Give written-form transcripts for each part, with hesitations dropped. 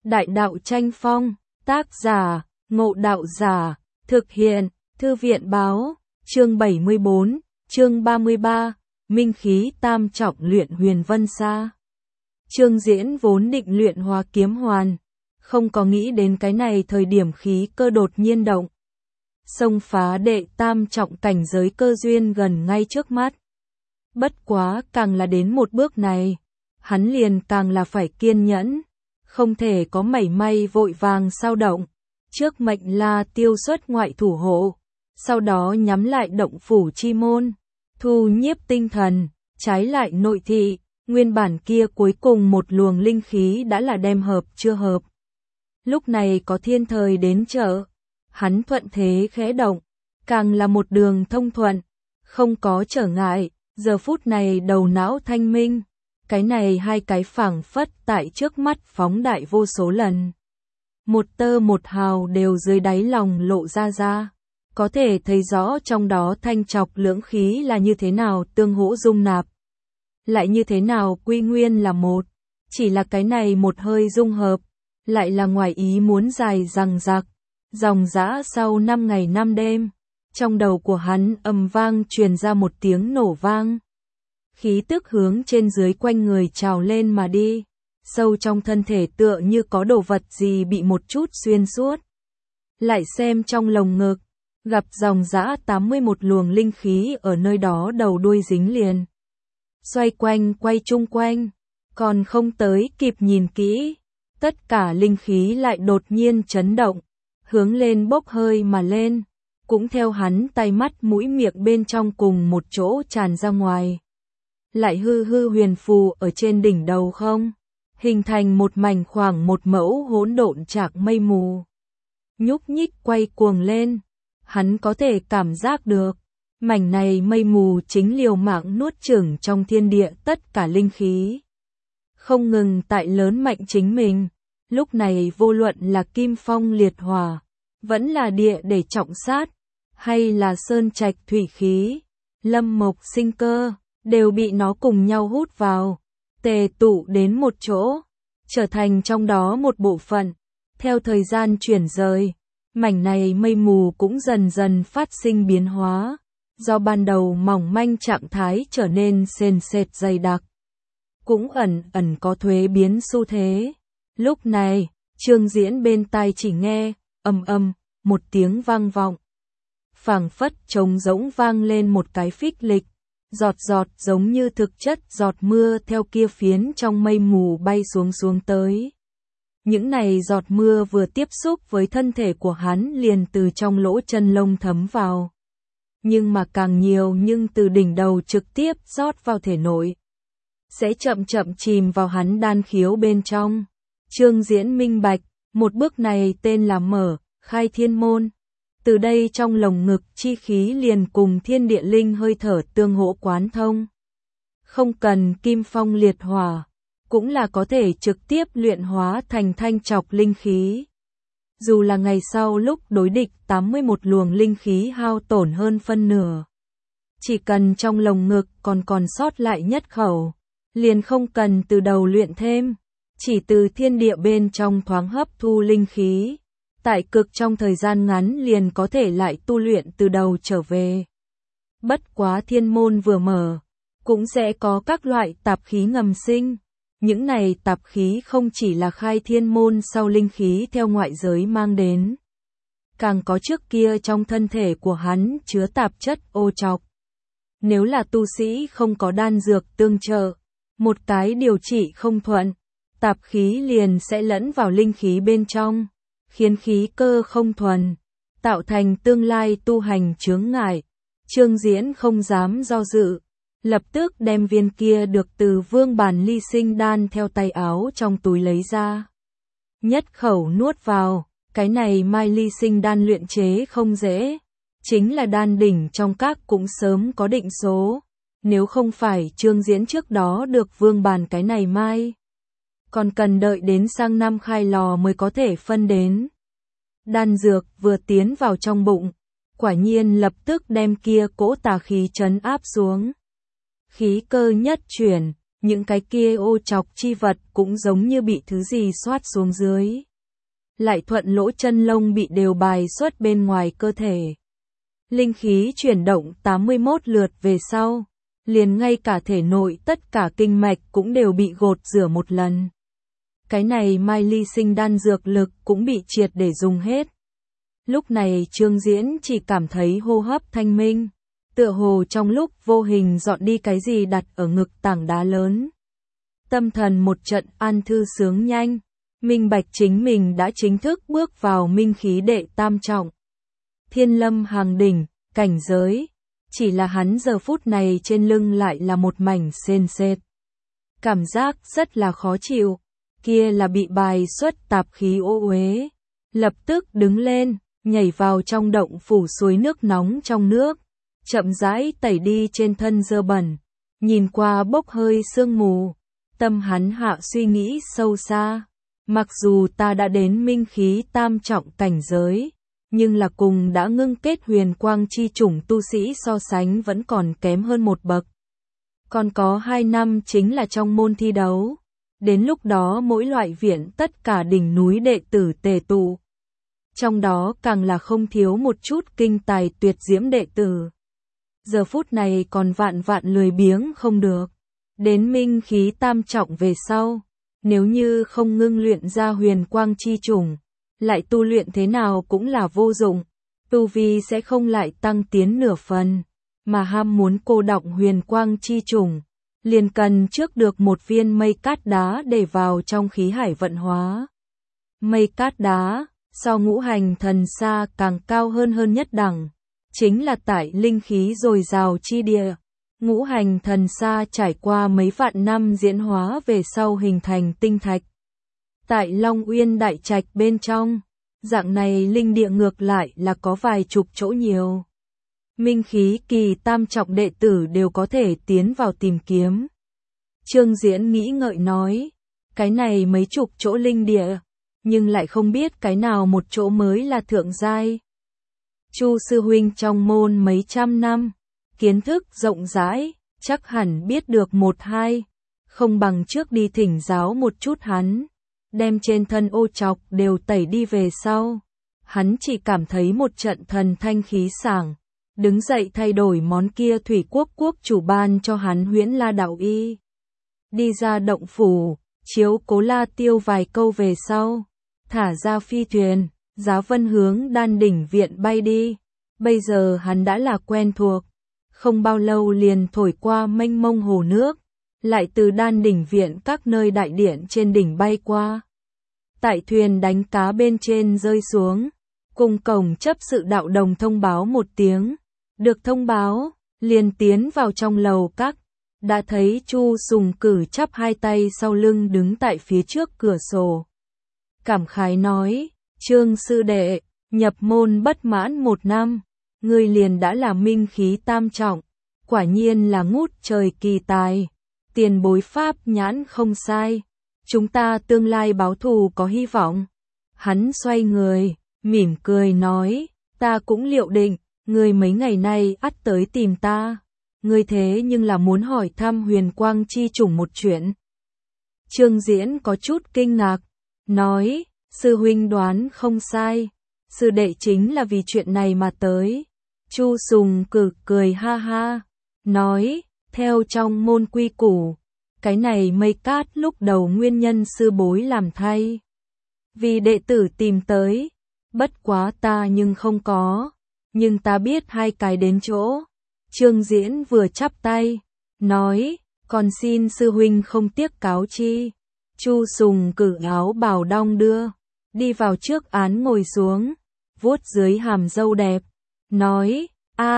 Đại đạo tranh phong, tác giả, Ngộ Đạo Giả, thực hiện, Thư viện báo, chương 74, chương 33, Minh khí tam trọng luyện huyền vân sa. Trương Diễn vốn định luyện hóa kiếm hoàn, không có nghĩ đến cái này thời điểm khí cơ đột nhiên động. Xông phá đệ tam trọng cảnh giới cơ duyên gần ngay trước mắt. Bất quá càng là đến một bước này, hắn liền càng là phải kiên nhẫn, không thể có mảy may vội vàng sao động. Trước mệnh La Tiêu xuất ngoại thủ hộ, sau đó nhắm lại động phủ chi môn, thu nhiếp tinh thần, trái lại nội thị, nguyên bản kia cuối cùng một luồng linh khí đã là đem hợp chưa hợp. Lúc này có thiên thời đến trợ, hắn thuận thế khẽ động, càng là một đường thông thuận, không có trở ngại, giờ phút này đầu não thanh minh, cái này hai cái phảng phất tại trước mắt phóng đại vô số lần. Một tơ một hào đều dưới đáy lòng lộ ra, có thể thấy rõ trong đó thanh trọc lưỡng khí là như thế nào tương hỗ dung nạp, lại như thế nào quy nguyên là một, chỉ là cái này một hơi dung hợp, lại là ngoài ý muốn dài dằng dặc, dòng dã sau 5 ngày 5 đêm, trong đầu của hắn ầm vang truyền ra một tiếng nổ vang. Khí tức hướng trên dưới quanh người trào lên mà đi, sâu trong thân thể tựa như có đồ vật gì bị một chút xuyên suốt. Lại xem trong lồng ngực, gặp dòng dã 81 luồng linh khí ở nơi đó đầu đuôi dính liền. Xoay quanh quay chung quanh, còn không tới kịp nhìn kỹ, tất cả linh khí lại đột nhiên chấn động, hướng lên bốc hơi mà lên, cũng theo hắn tay mắt mũi miệng bên trong cùng một chỗ tràn ra ngoài. Lại hư huyền phù ở trên đỉnh đầu không, hình thành một mảnh khoảng một mẫu hỗn độn trạc mây mù. Nhúc nhích quay cuồng lên, hắn có thể cảm giác được, mảnh này mây mù chính liều mạng nuốt chửng trong thiên địa tất cả linh khí. Không ngừng tại lớn mạnh chính mình, lúc này vô luận là kim phong liệt hỏa, vẫn là địa để trọng sát, hay là sơn trạch thủy khí, lâm mộc sinh cơ, đều bị nó cùng nhau hút vào, tề tụ đến một chỗ, trở thành trong đó một bộ phận. Theo thời gian chuyển rời, mảnh này mây mù cũng dần dần phát sinh biến hóa, do ban đầu mỏng manh trạng thái trở nên sền sệt dày đặc, cũng ẩn ẩn có thuế biến xu thế. Lúc này, Trương Diễn bên tai chỉ nghe, ầm một tiếng vang vọng. Phảng phất trống rỗng vang lên một cái phích lịch, giọt giống như thực chất giọt mưa theo kia phiến trong mây mù bay xuống tới. Những này giọt mưa vừa tiếp xúc với thân thể của hắn liền từ trong lỗ chân lông thấm vào. Nhưng mà càng nhiều nhưng từ đỉnh đầu trực tiếp rót vào thể nội, sẽ chậm chìm vào hắn đan khiếu bên trong. Trương Diễn minh bạch, một bước này tên là mở, khai thiên môn. Từ đây trong lồng ngực chi khí liền cùng thiên địa linh hơi thở tương hỗ quán thông. Không cần kim phong liệt hỏa, cũng là có thể trực tiếp luyện hóa thành thanh trọc linh khí. Dù là ngày sau lúc đối địch 81 luồng linh khí hao tổn hơn phân nửa, chỉ cần trong lồng ngực còn sót lại nhất khẩu, liền không cần từ đầu luyện thêm, chỉ từ thiên địa bên trong thoáng hấp thu linh khí, tại cực trong thời gian ngắn liền có thể lại tu luyện từ đầu trở về. Bất quá thiên môn vừa mở, cũng sẽ có các loại tạp khí ngầm sinh. Những này tạp khí không chỉ là khai thiên môn sau linh khí theo ngoại giới mang đến, càng có trước kia trong thân thể của hắn chứa tạp chất ô trọc. Nếu là tu sĩ không có đan dược tương trợ, một cái điều trị không thuận, tạp khí liền sẽ lẫn vào linh khí bên trong, khiến khí cơ không thuần, tạo thành tương lai tu hành chướng ngại. Trương Diễn không dám do dự, lập tức đem viên kia được từ Vương Bản Ly Sinh đan theo tay áo trong túi lấy ra. Nhất khẩu nuốt vào, cái này Mai Ly Sinh đan luyện chế không dễ, chính là đan đỉnh trong các cũng sớm có định số, nếu không phải Trương Diễn trước đó được Vương Bản cái này mai, còn cần đợi đến sang năm khai lò mới có thể phân đến. Đan dược vừa tiến vào trong bụng, quả nhiên lập tức đem kia cỗ tà khí trấn áp xuống. Khí cơ nhất chuyển, những cái kia ô trọc chi vật cũng giống như bị thứ gì xoát xuống dưới. Lại thuận lỗ chân lông bị đều bài xuất bên ngoài cơ thể. Linh khí chuyển động 81 lượt về sau, liền ngay cả thể nội tất cả kinh mạch cũng đều bị gột rửa một lần. Cái này Mai Ly Sinh đan dược lực cũng bị triệt để dùng hết. Lúc này Trương Diễn chỉ cảm thấy hô hấp thanh minh, tựa hồ trong lúc vô hình dọn đi cái gì đặt ở ngực tảng đá lớn. Tâm thần một trận an thư sướng nhanh, minh bạch chính mình đã chính thức bước vào minh khí đệ tam trọng. Thiên lâm hàng đỉnh, cảnh giới, chỉ là hắn giờ phút này trên lưng lại là một mảnh sền sệt. Cảm giác rất là khó chịu, kia là bị bài xuất tạp khí ô uế. Lập tức đứng lên, nhảy vào trong động phủ suối nước nóng trong nước, chậm rãi tẩy đi trên thân dơ bẩn, nhìn qua bốc hơi sương mù, tâm hắn hạ suy nghĩ sâu xa. Mặc dù ta đã đến minh khí tam trọng cảnh giới, nhưng là cùng đã ngưng kết huyền quang chi chủng tu sĩ so sánh vẫn còn kém hơn một bậc. Còn có 2 năm chính là trong môn thi đấu. Đến lúc đó mỗi loại viện tất cả đỉnh núi đệ tử tề tụ. Trong đó càng là không thiếu một chút kinh tài tuyệt diễm đệ tử. Giờ phút này còn vạn lười biếng không được. Đến minh khí tam trọng về sau, nếu như không ngưng luyện ra huyền quang chi chủng, lại tu luyện thế nào cũng là vô dụng, tu vi sẽ không lại tăng tiến nửa phần, mà ham muốn cô đọng huyền quang chi chủng, liền cần trước được một viên mây cát đá để vào trong khí hải vận hóa. Mây cát đá, so ngũ hành thần sa càng cao hơn nhất đẳng, chính là tại linh khí dồi dào chi địa. Ngũ hành thần sa trải qua mấy vạn năm diễn hóa về sau hình thành tinh thạch. Tại Long Uyên Đại Trạch bên trong, dạng này linh địa ngược lại là có vài chục chỗ nhiều. Minh khí kỳ tam trọng đệ tử đều có thể tiến vào tìm kiếm. Trương Diễn nghĩ ngợi nói, cái này mấy chục chỗ linh địa, nhưng lại không biết cái nào một chỗ mới là thượng giai. Chu sư huynh trong môn mấy trăm năm, kiến thức rộng rãi, chắc hẳn biết được một hai, không bằng trước đi thỉnh giáo một chút hắn, đem trên thân ô trọc đều tẩy đi về sau. Hắn chỉ cảm thấy một trận thần thanh khí sảng, đứng dậy thay đổi món kia thủy quốc chủ ban cho hắn Huyễn La đạo y. Đi ra động phủ, chiếu cố La Tiêu vài câu về sau, thả ra phi thuyền, giá vân hướng Đan Đỉnh viện bay đi. Bây giờ hắn đã là quen thuộc, không bao lâu liền thổi qua mênh mông hồ nước, lại từ Đan Đỉnh viện các nơi đại điện trên đỉnh bay qua. Tại thuyền đánh cá bên trên rơi xuống, cùng cổng chấp sự đạo đồng thông báo một tiếng, được thông báo, liền tiến vào trong lầu các, đã thấy Chu Sùng Cử chắp hai tay sau lưng đứng tại phía trước cửa sổ. Cảm khái nói, Trương sư đệ, nhập môn bất mãn 1 năm, ngươi liền đã là minh khí tam trọng, quả nhiên là ngút trời kỳ tài, tiền bối pháp nhãn không sai, chúng ta tương lai báo thù có hy vọng. Hắn xoay người, mỉm cười nói, ta cũng liệu định, ngươi mấy ngày nay ắt tới tìm ta, ngươi thế nhưng là muốn hỏi thăm huyền quang chi chủng một chuyện. Trương Diễn có chút kinh ngạc, nói, sư huynh đoán không sai, sư đệ chính là vì chuyện này mà tới. Chu Sùng Cử cười ha ha, nói, theo trong môn quy củ, cái này mây cát lúc đầu nguyên nhân sư bối làm thay. Vì đệ tử tìm tới, bất quá ta nhưng không có, nhưng ta biết 2 cái đến chỗ. Trương Diễn vừa chắp tay, nói, còn xin sư huynh không tiếc cáo chi. Chu Sùng Cử áo bào đong đưa, đi vào trước án ngồi xuống, vuốt dưới hàm râu đẹp, nói,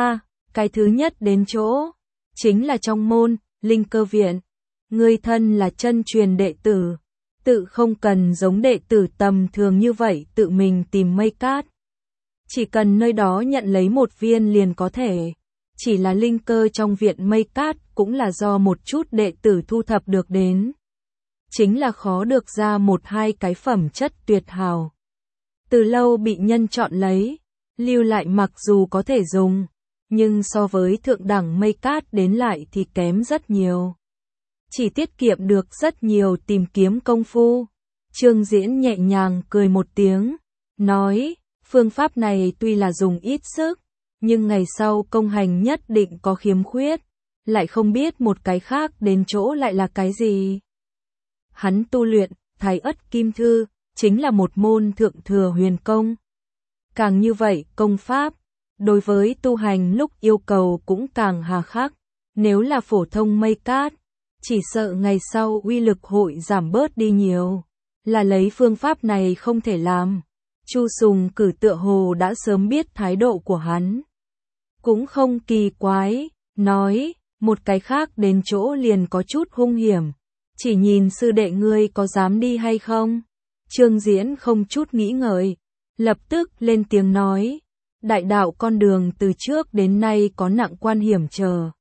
cái thứ nhất đến chỗ, chính là trong môn, Linh Cơ viện. Ngươi thân là chân truyền đệ tử, tự không cần giống đệ tử tầm thường như vậy tự mình tìm mây cát. Chỉ cần nơi đó nhận lấy một viên liền có thể. Chỉ là linh cơ trong viện mây cát cũng là do một chút đệ tử thu thập được đến. Chính là khó được ra 1-2 cái phẩm chất tuyệt hảo. Từ lâu bị nhân chọn lấy, lưu lại mặc dù có thể dùng, nhưng so với thượng đẳng mây cát đến lại thì kém rất nhiều. chỉ tiết kiệm được rất nhiều tìm kiếm công phu. Trương Diễn nhẹ nhàng cười một tiếng, nói, phương pháp này tuy là dùng ít sức, nhưng ngày sau công hành nhất định có khiếm khuyết, lại không biết một cái khác đến chỗ lại là cái gì. Hắn tu luyện Thái Ất Kim Thư, chính là một môn thượng thừa huyền công. Càng như vậy, công pháp, đối với tu hành lúc yêu cầu cũng càng hà khắc. Nếu là phổ thông mây cát, chỉ sợ ngày sau uy lực hội giảm bớt đi nhiều. Là lấy phương pháp này không thể làm. Chu Sùng Cử tựa hồ đã sớm biết thái độ của hắn. Cũng không kỳ quái, nói, một cái khác đến chỗ liền có chút hung hiểm. Chỉ nhìn sư đệ ngươi có dám đi hay không? Trương Diễn không chút nghĩ ngợi, lập tức lên tiếng nói, đại đạo con đường từ trước đến nay có nặng quan hiểm trở.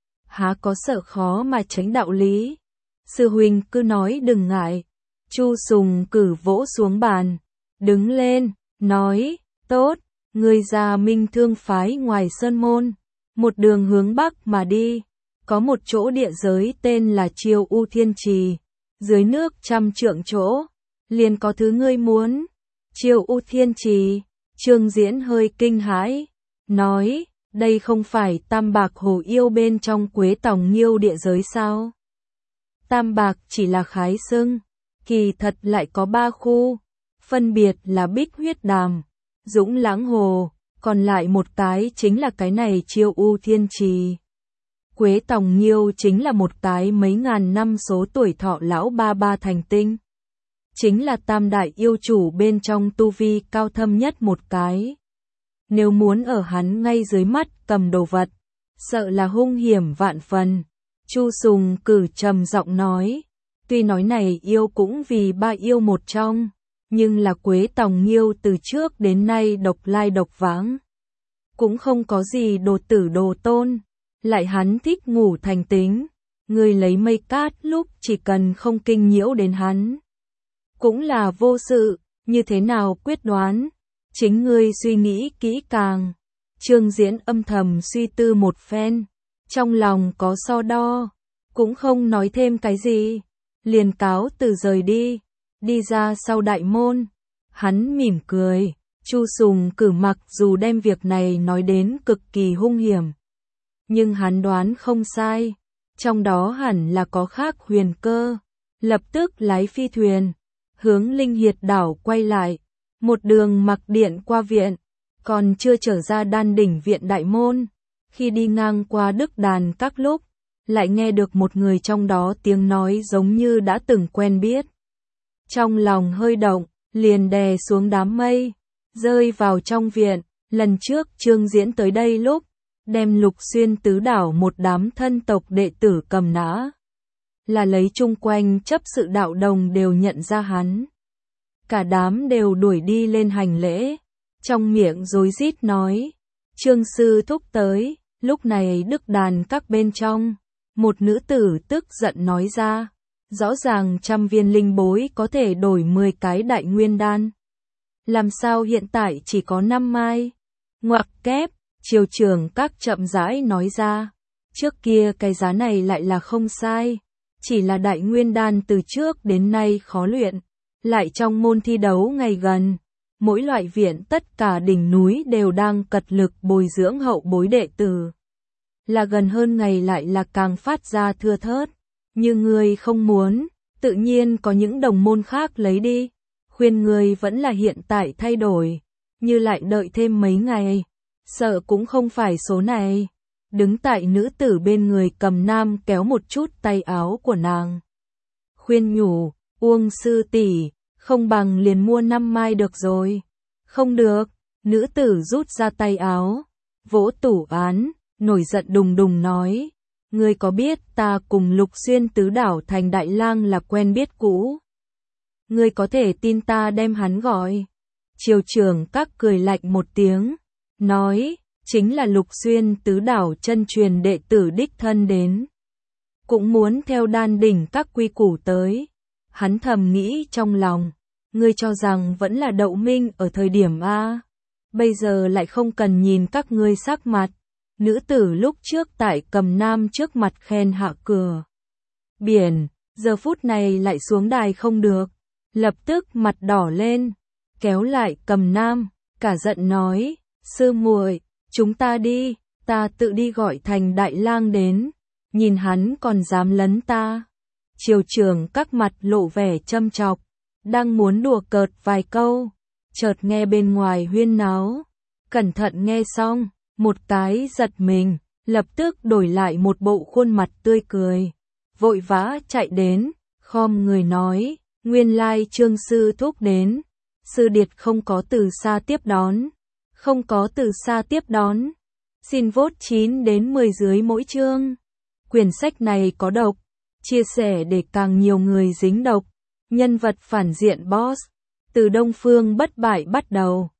Há có sợ khó mà tránh đạo lý. Sư huynh cứ nói đừng ngại. Chu Sùng Cử vỗ xuống bàn, đứng lên, nói, tốt, ngươi ra Minh Thương phái ngoài sơn môn, một đường hướng bắc mà đi, có một chỗ địa giới tên là Chiêu U Thiên Trì, dưới nước 100 trượng chỗ, liền có thứ ngươi muốn. Chiêu U Thiên Trì, Trương Diễn hơi kinh hãi, nói, đây không phải Tam Bạc Hồ Yêu bên trong Quế Tòng Nghiêu địa giới sao? Tam Bạc chỉ là khái xưng, kỳ thật lại có 3 khu, phân biệt là Bích Huyết Đàm, Dũng Lãng Hồ, còn lại một cái chính là cái này Chiêu U Thiên Trì. Quế Tòng Nghiêu chính là một cái mấy ngàn năm số tuổi thọ lão ba ba thành tinh. Chính là tam đại yêu chủ bên trong tu vi cao thâm nhất một cái. Nếu muốn ở hắn ngay dưới mắt cầm đồ vật, sợ là hung hiểm vạn phần. Chu Sùng Cử trầm giọng nói, tuy nói này yêu cũng vì 3 yêu một trong, nhưng là Quế Tòng Nghiêu từ trước đến nay độc lai độc vãng. Cũng không có gì đồ tử đồ tôn, lại hắn thích ngủ thành tính, người lấy mây cát lúc chỉ cần không kinh nhiễu đến hắn. Cũng là vô sự, như thế nào quyết đoán, chính ngươi suy nghĩ kỹ càng. Trương Diễn âm thầm suy tư một phen, trong lòng có so đo, cũng không nói thêm cái gì, liền cáo từ rời đi, đi ra sau đại môn. Hắn mỉm cười, Chu Sùng Cử mặc dù đem việc này nói đến cực kỳ hung hiểm, nhưng hắn đoán không sai, trong đó hẳn là có khác huyền cơ, lập tức lái phi thuyền, hướng Linh Hiệt đảo quay lại, một đường mặc điện qua viện, còn chưa trở ra Đan Đỉnh viện đại môn, khi đi ngang qua Đức Đàn các lúc, lại nghe được một người trong đó tiếng nói giống như đã từng quen biết. Trong lòng hơi động, liền đè xuống đám mây, rơi vào trong viện. Lần trước Trương Diễn tới đây lúc, đem Lục Xuyên tứ đảo một đám thân tộc đệ tử cầm nã, là lấy chung quanh chấp sự đạo đồng đều nhận ra hắn. Cả đám đều đuổi đi lên hành lễ, trong miệng rối rít nói, Trương sư thúc tới. Lúc này Đức Đàn các bên trong, một nữ tử tức giận nói ra, rõ ràng 100 viên linh bối có thể đổi 10 cái đại nguyên đan. Làm sao hiện tại chỉ có 5 mai? Ngoặc kép, triều trưởng các chậm rãi nói ra, trước kia cái giá này lại là không sai, chỉ là đại nguyên đan từ trước đến nay khó luyện, lại trong môn thi đấu ngày gần, mỗi loại viện tất cả đỉnh núi đều đang cật lực bồi dưỡng hậu bối đệ tử. Là gần hơn ngày lại là càng phát ra thưa thớt, như ngươi không muốn, tự nhiên có những đồng môn khác lấy đi, khuyên ngươi vẫn là hiện tại thay đổi, như lại đợi thêm mấy ngày, sợ cũng không phải số này. Đứng tại nữ tử bên người cầm nam kéo một chút tay áo của nàng, khuyên nhủ, Uông sư tỷ, không bằng liền mua 5 mai được rồi. Không được, nữ tử rút ra tay áo, vỗ tủ án, nổi giận đùng đùng nói, ngươi có biết ta cùng Lục Xuyên tứ đảo thành đại lang là quen biết cũ? Ngươi có thể tin ta đem hắn gọi? Triều trưởng các cười lạnh một tiếng, nói, chính là Lục Xuyên tứ đảo chân truyền đệ tử đích thân đến, cũng muốn theo Đan Đỉnh các quy củ tới. Hắn thầm nghĩ trong lòng, ngươi cho rằng vẫn là đậu minh ở thời điểm A, bây giờ lại không cần nhìn các ngươi sắc mặt. Nữ tử lúc trước tại cầm nam trước mặt khen hạ cửa. Biển, giờ phút này lại xuống đài không được, lập tức mặt đỏ lên, kéo lại Cầm Nam, cả giận nói, sư muội, chúng ta đi, ta tự đi gọi Thành Đại Lang đến, nhìn hắn còn dám lấn ta. Triều trưởng các mặt lộ vẻ châm chọc, đang muốn đùa cợt vài câu, chợt nghe bên ngoài huyên náo, cẩn thận nghe xong, một cái giật mình, lập tức đổi lại một bộ khuôn mặt tươi cười, vội vã chạy đến, khom người nói, nguyên lai Trương sư thúc đến, sư điệt không có từ xa tiếp đón, không có từ xa tiếp đón, xin vote 9 đến 10 dưới mỗi chương. Quyển sách này có độc, chia sẻ để càng nhiều người dính độc, nhân vật phản diện boss, từ Đông Phương bất bại bắt đầu.